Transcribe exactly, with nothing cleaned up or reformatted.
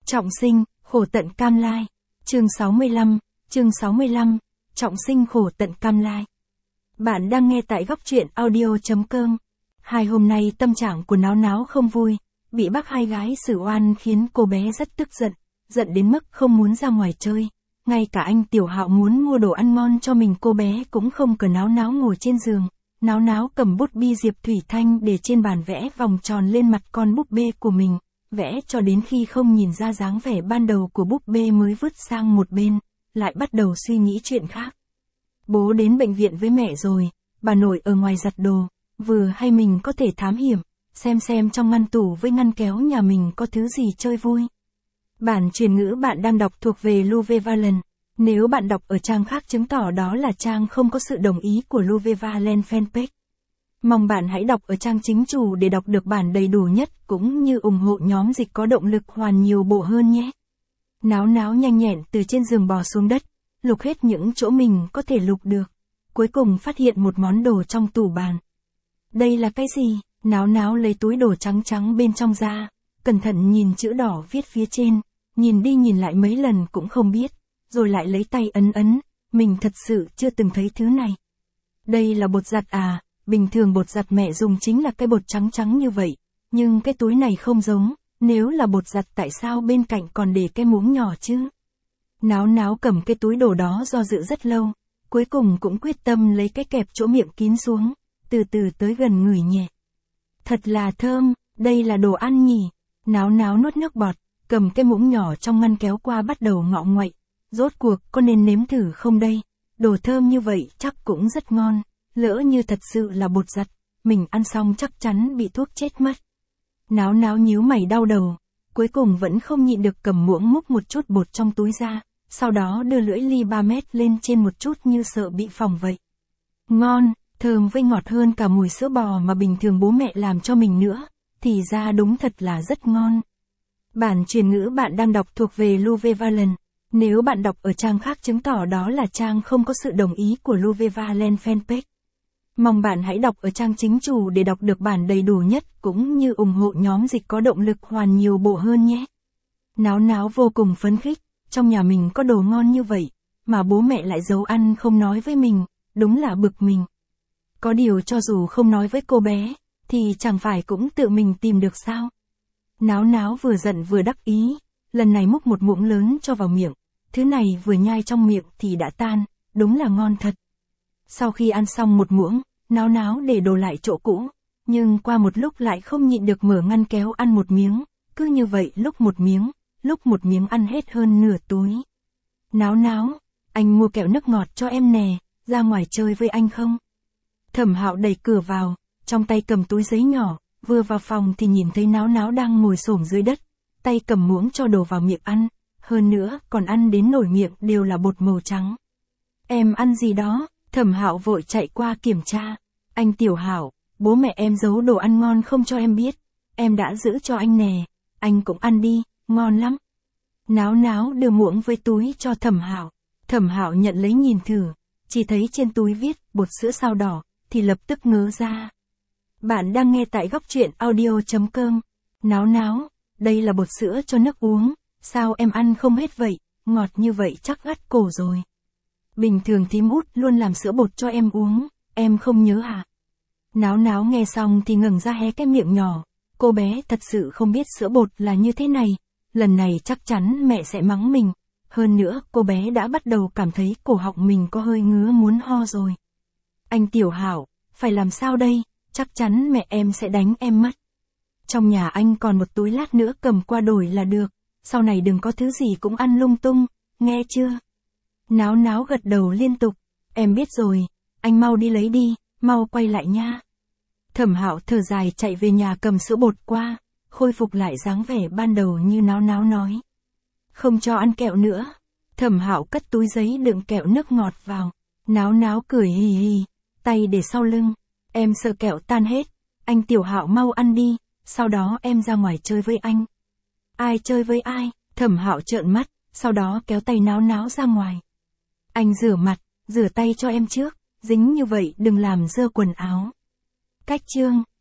Trọng sinh, khổ tận cam lai. Chương sáu mươi lăm, chương sáu mươi lăm, trọng sinh khổ tận cam lai. Bạn đang nghe tại góc truyện audio.com. Hai hôm nay tâm trạng của Náo Náo không vui, bị bác hai gái xử oan khiến cô bé rất tức giận, giận đến mức không muốn ra ngoài chơi. Ngay cả anh Tiểu Hạo muốn mua đồ ăn ngon cho mình cô bé cũng không cờ Náo Náo ngồi trên giường. Náo Náo cầm bút bi Diệp Thủy Thanh để trên bàn vẽ vòng tròn lên mặt con búp bê của mình, vẽ cho đến khi không nhìn ra dáng vẻ ban đầu của búp bê mới vứt sang một bên, lại bắt đầu suy nghĩ chuyện khác. Bố đến bệnh viện với mẹ rồi, bà nội ở ngoài giặt đồ, vừa hay mình có thể thám hiểm, xem xem trong ngăn tủ với ngăn kéo nhà mình có thứ gì chơi vui. Bản truyền ngữ bạn đang đọc thuộc về Louve Valen. Nếu bạn đọc ở trang khác chứng tỏ đó là trang không có sự đồng ý của Louve Valen fanpage. Mong bạn hãy đọc ở trang chính chủ để đọc được bản đầy đủ nhất cũng như ủng hộ nhóm dịch có động lực hoàn nhiều bộ hơn nhé. Náo Náo nhanh nhẹn từ trên giường bò xuống đất, lục hết những chỗ mình có thể lục được. Cuối cùng phát hiện một món đồ trong tủ bàn. Đây là cái gì? Náo Náo lấy túi đồ trắng trắng bên trong ra, cẩn thận nhìn chữ đỏ viết phía trên, nhìn đi nhìn lại mấy lần cũng không biết, rồi lại lấy tay ấn ấn, mình thật sự chưa từng thấy thứ này. Đây là bột giặt à? Bình thường bột giặt mẹ dùng chính là cái bột trắng trắng như vậy, nhưng cái túi này không giống, nếu là bột giặt tại sao bên cạnh còn để cái muỗng nhỏ chứ? Náo Náo cầm cái túi đồ đó do dự rất lâu, cuối cùng cũng quyết tâm lấy cái kẹp chỗ miệng kín xuống, từ từ tới gần ngửi nhẹ. Thật là thơm, đây là đồ ăn nhỉ? Náo Náo nuốt nước bọt, cầm cái muỗng nhỏ trong ngăn kéo qua bắt đầu ngọ nguậy, rốt cuộc có nên nếm thử không đây? Đồ thơm như vậy chắc cũng rất ngon. Lỡ như thật sự là bột giặt, mình ăn xong chắc chắn bị thuốc chết mất. Náo Náo nhíu mày đau đầu, cuối cùng vẫn không nhịn được cầm muỗng múc một chút bột trong túi ra, sau đó đưa lưỡi ly ba mét lên trên một chút như sợ bị phỏng vậy. Ngon, thơm với ngọt hơn cả mùi sữa bò mà bình thường bố mẹ làm cho mình nữa, thì ra đúng thật là rất ngon. Bản truyền ngữ bạn đang đọc thuộc về Louve Valen. Nếu bạn đọc ở trang khác chứng tỏ đó là trang không có sự đồng ý của Louve Valen fanpage. Mong bạn hãy đọc ở trang chính chủ để đọc được bản đầy đủ nhất cũng như ủng hộ nhóm dịch có động lực hoàn nhiều bộ hơn nhé. Náo Náo vô cùng phấn khích, trong nhà mình có đồ ngon như vậy, mà bố mẹ lại giấu ăn không nói với mình, đúng là bực mình. Có điều cho dù không nói với cô bé, thì chẳng phải cũng tự mình tìm được sao. Náo Náo vừa giận vừa đắc ý, lần này múc một muỗng lớn cho vào miệng, thứ này vừa nhai trong miệng thì đã tan, đúng là ngon thật. Sau khi ăn xong một muỗng, Náo Náo để đồ lại chỗ cũ, nhưng qua một lúc lại không nhịn được mở ngăn kéo ăn một miếng, cứ như vậy lúc một miếng, lúc một miếng ăn hết hơn nửa túi. Náo Náo, anh mua kẹo nước ngọt cho em nè, ra ngoài chơi với anh không? Thẩm Hạo đẩy cửa vào, trong tay cầm túi giấy nhỏ, vừa vào phòng thì nhìn thấy Náo Náo đang ngồi xổm dưới đất, tay cầm muỗng cho đồ vào miệng ăn, hơn nữa còn ăn đến nổi miệng đều là bột màu trắng. Em ăn gì đó? Thẩm Hạo vội chạy qua kiểm tra. Anh Tiểu Hạo, bố mẹ em giấu đồ ăn ngon không cho em biết, em đã giữ cho anh nè, anh cũng ăn đi, ngon lắm. Náo Náo đưa muỗng với túi cho Thẩm Hạo. Thẩm Hạo nhận lấy nhìn thử, chỉ thấy trên túi viết bột sữa sao đỏ, thì lập tức ngớ ra. Bạn đang nghe tại góc truyện audio.com. Náo Náo, đây là bột sữa cho nước uống, sao em ăn không hết vậy, ngọt như vậy chắc gắt cổ rồi. Bình thường thím Út luôn làm sữa bột cho em uống, em không nhớ à? Náo Náo nghe xong thì ngẩng ra hé cái miệng nhỏ, cô bé thật sự không biết sữa bột là như thế này, lần này chắc chắn mẹ sẽ mắng mình, hơn nữa cô bé đã bắt đầu cảm thấy cổ họng mình có hơi ngứa muốn ho rồi. Anh Tiểu Hạo, phải làm sao đây, chắc chắn mẹ em sẽ đánh em mất. Trong nhà anh còn một túi lát nữa cầm qua đổi là được, sau này đừng có thứ gì cũng ăn lung tung, nghe chưa? Náo Náo gật đầu liên tục, em biết rồi, anh mau đi lấy đi, mau quay lại nha. Thẩm Hạo thở dài chạy về nhà cầm sữa bột qua, khôi phục lại dáng vẻ ban đầu như Náo Náo nói. Không cho ăn kẹo nữa. Thẩm Hạo cất túi giấy đựng kẹo nước ngọt vào, Náo Náo cười hì hì, tay để sau lưng, em sợ kẹo tan hết, anh Tiểu Hạo mau ăn đi, sau đó em ra ngoài chơi với anh. Ai chơi với ai? Thẩm Hạo trợn mắt, sau đó kéo tay Náo Náo ra ngoài. Anh rửa mặt, rửa tay cho em trước, dính như vậy đừng làm dơ quần áo. Cách chương,